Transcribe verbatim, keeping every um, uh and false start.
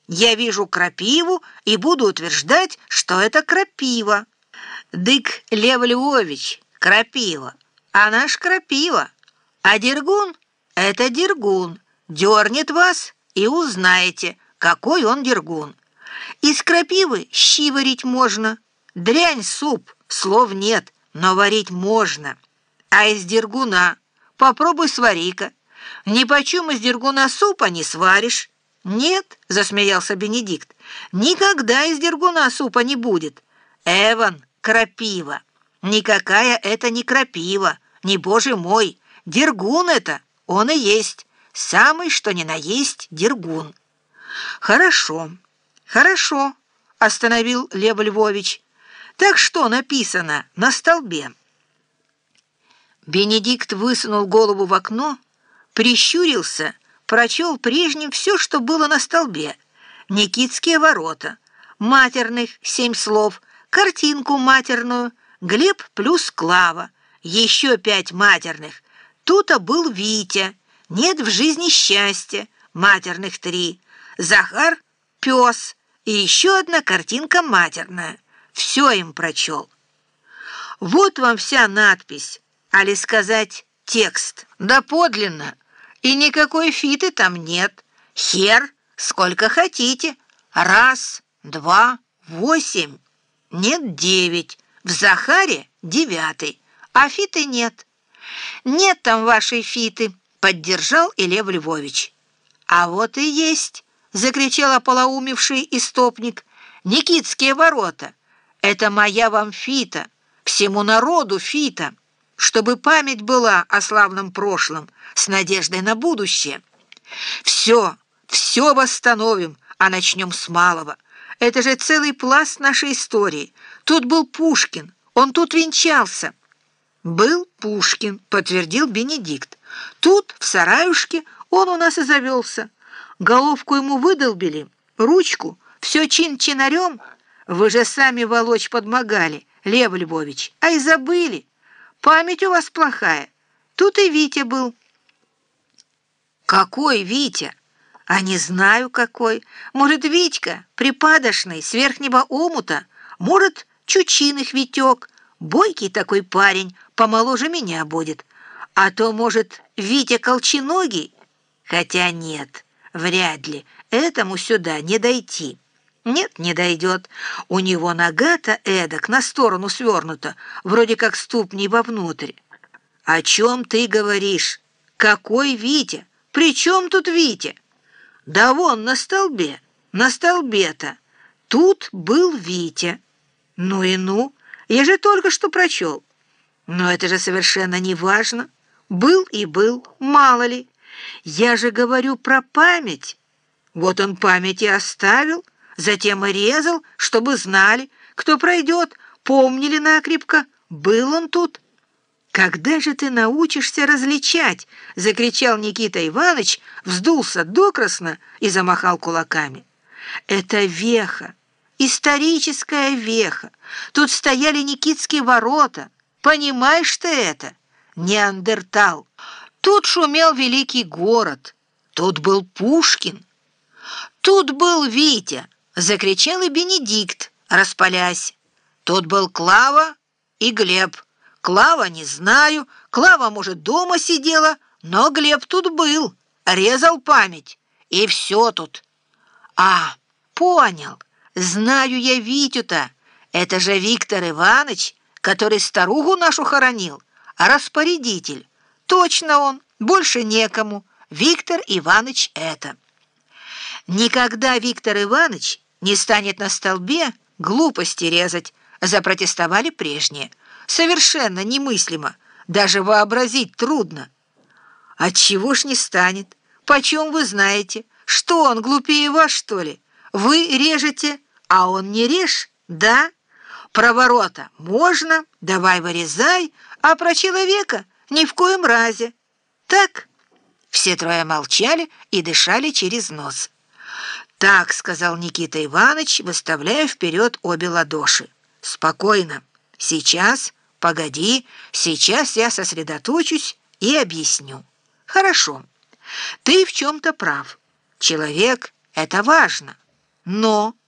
Я вижу крапиву и буду утверждать, что это крапива. Дык, Лев Львович, крапива, она ж крапива. А дергун — это дергун. Дернет вас, и узнаете, какой он дергун. Из крапивы щи варить можно. Дрянь суп, слов нет, но варить можно. А из дергуна попробуй свари-ка. Нипочем из дергуна супа не сваришь. Нет, засмеялся Бенедикт, никогда из дергуна супа не будет. Эван, крапива. Никакая это не крапива, не боже мой. Дергун это, он и есть. Самый, что ни на есть, дергун. Хорошо, хорошо, остановил Лев Львович. Так что написано на столбе? Бенедикт высунул голову в окно, прищурился, прочел прежним все, что было на столбе. Никитские ворота, матерных семь слов, картинку матерную, Глеб плюс Клава, еще пять матерных. Тут-то был Витя, нет в жизни счастья, матерных три, Захар, пес и еще одна картинка матерная. Все им прочел. Вот вам вся надпись, али сказать текст. Да подлинно. И никакой фиты там нет. Хер, сколько хотите. Раз, два, восемь. Нет, девять. В Захаре девятый. А фиты нет. Нет там вашей фиты, поддержал и Лев Львович. А вот и есть, закричал ополоумевший истопник. Никитские ворота. Это моя вам фита, всему народу фита, чтобы память была о славном прошлом с надеждой на будущее. Все, все восстановим, а начнем с малого. Это же целый пласт нашей истории. Тут был Пушкин, он тут венчался. Был Пушкин, подтвердил Бенедикт. Тут, в сараюшке, он у нас и завелся. Головку ему выдолбили, ручку, все чин-чинарем. Вы же сами волочь подмогали, Лев Львович, а и забыли. Память у вас плохая. Тут и Витя был. Какой Витя? А не знаю какой. Может, Витька, припадочный, с верхнего омута. Может, Чучиных Витек. Бойкий такой парень, помоложе меня будет. А то, может, Витя Колченогий? Хотя нет, вряд ли. Этому сюда не дойти. Нет, не дойдет. У него нога-то эдак на сторону свернута, вроде как ступни вовнутрь. О чем ты говоришь? Какой Витя? При чем тут Витя? Да вон на столбе, на столбе-то. Тут был Витя. Ну и ну, я же только что прочел. Но это же совершенно не важно. Был и был, мало ли. Я же говорю про память. Вот он память и оставил. Затем и резал, чтобы знали, кто пройдет, помнили накрепко, был он тут. «Когда же ты научишься различать?» — закричал Никита Иванович, вздулся докрасно и замахал кулаками. «Это веха, историческая веха. Тут стояли Никитские ворота. Понимаешь ты это? Неандертал. Тут шумел великий город. Тут был Пушкин. Тут был Витя». Закричал и Бенедикт, распалясь. Тут был Клава и Глеб. Клава не знаю, Клава, может, дома сидела, но Глеб тут был, резал память. И все тут. А, понял, знаю я Витю-то. Это же Виктор Иванович, который старуху нашу хоронил, а распорядитель. Точно он, больше некому. Виктор Иванович это. Никогда Виктор Иванович не станет на столбе глупости резать, запротестовали прежние. Совершенно немыслимо, даже вообразить трудно. Отчего ж не станет? Почем вы знаете? Что он, глупее вас, что ли? Вы режете, а он не режь, да? Про ворота можно, давай вырезай, а про человека ни в коем разе. Так? Все трое молчали и дышали через нос. «Так», — сказал Никита Иванович, выставляя вперед обе ладоши. «Спокойно. Сейчас, погоди, сейчас я сосредоточусь и объясню. Хорошо. Ты в чем-то прав. Человек — это важно. Но